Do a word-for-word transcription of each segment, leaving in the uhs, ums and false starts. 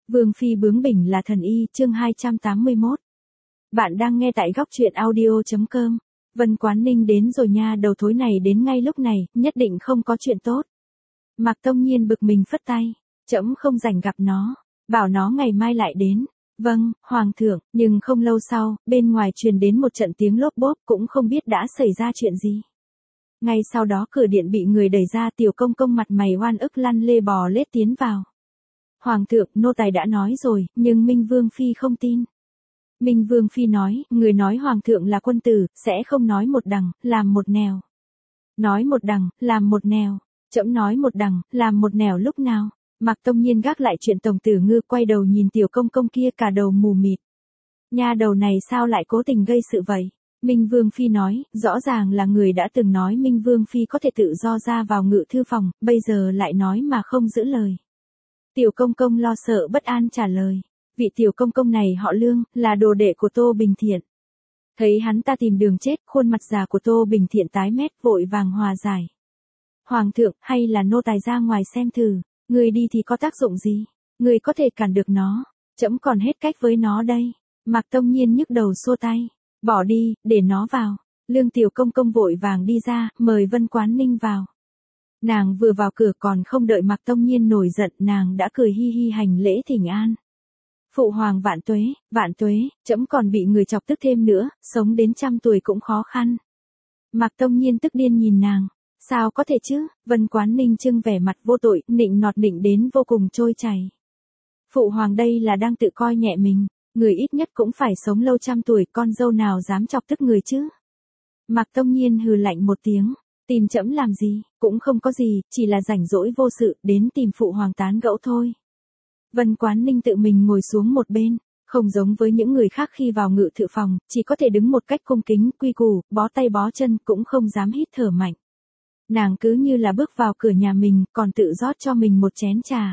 Vương phi bướng bỉnh là thần y, chương hai trăm tám mươi mốt. Bạn đang nghe tại góc truyện audio chấm com. Vân Quán Ninh đến rồi nha, đầu thối này đến ngay lúc này, nhất định không có chuyện tốt. Mạc Tông Nhiên bực mình phất tay, trẫm không rảnh gặp nó, bảo nó ngày mai lại đến. Vâng, Hoàng thượng, nhưng không lâu sau, bên ngoài truyền đến một trận tiếng lốp bốp, cũng không biết đã xảy ra chuyện gì. Ngay sau đó cửa điện bị người đẩy ra, Tiểu Công Công mặt mày oan ức lăn lê bò lết tiến vào. Hoàng thượng, nô tài đã nói rồi, nhưng Minh Vương Phi không tin. Minh Vương Phi nói, người nói Hoàng thượng là quân tử, sẽ không nói một đằng, làm một nẻo. Nói một đằng, làm một nẻo. Trẫm nói một đằng, làm một nẻo lúc nào? Mạc Tông Nhiên gác lại chuyện Tổng Tử Ngư, quay đầu nhìn Tiểu Công Công kia, cả đầu mù mịt. Nha đầu này sao lại cố tình gây sự vậy? Minh Vương Phi nói, rõ ràng là người đã từng nói Minh Vương Phi có thể tự do ra vào ngự thư phòng, bây giờ lại nói mà không giữ lời. Tiểu Công Công lo sợ bất an trả lời. Vị Tiểu Công Công này họ Lương, là đồ đệ của Tô Bình Thiện. Thấy hắn ta tìm đường chết, khuôn mặt già của Tô Bình Thiện tái mét, vội vàng hòa giải. Hoàng thượng, hay là nô tài ra ngoài xem thử, người đi thì có tác dụng gì? Người có thể cản được nó, trẫm còn hết cách với nó đây. Mạc Tông Nhiên nhức đầu xua tay. Bỏ đi, để nó vào. Lương Tiểu Công Công vội vàng đi ra, mời Vân Quán Ninh vào. Nàng vừa vào cửa còn không đợi Mạc Tông Nhiên nổi giận, nàng đã cười hi hi hành lễ thỉnh an. Phụ hoàng vạn tuế, vạn tuế, trẫm còn bị người chọc tức thêm nữa, sống đến trăm tuổi cũng khó khăn. Mạc Tông Nhiên tức điên nhìn nàng. Sao có thể chứ? Vân Quán Ninh trưng vẻ mặt vô tội, nịnh nọt nịnh đến vô cùng trôi chảy. Phụ hoàng đây là đang tự coi nhẹ mình. Người ít nhất cũng phải sống lâu trăm tuổi, con dâu nào dám chọc tức người chứ? Mạc Tông Nhiên hừ lạnh một tiếng, tìm trẫm làm gì, cũng không có gì, chỉ là rảnh rỗi vô sự, đến tìm phụ hoàng tán gẫu thôi. Vân Quán Ninh tự mình ngồi xuống một bên, không giống với những người khác khi vào ngự thư phòng, chỉ có thể đứng một cách cung kính, quy củ, bó tay bó chân, cũng không dám hít thở mạnh. Nàng cứ như là bước vào cửa nhà mình, còn tự rót cho mình một chén trà.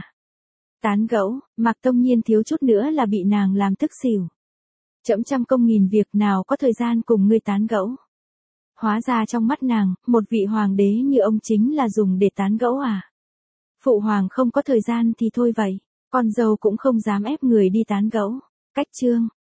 Tán gẫu, Mạc Tông Nhiên thiếu chút nữa là bị nàng làm tức xỉu. Trẫm trăm công nghìn việc, nào có thời gian cùng ngươi tán gẫu. Hóa ra trong mắt nàng, một vị hoàng đế như ông chính là dùng để tán gẫu à? Phụ hoàng không có thời gian thì thôi vậy, con dâu cũng không dám ép người đi tán gẫu. Cách chương,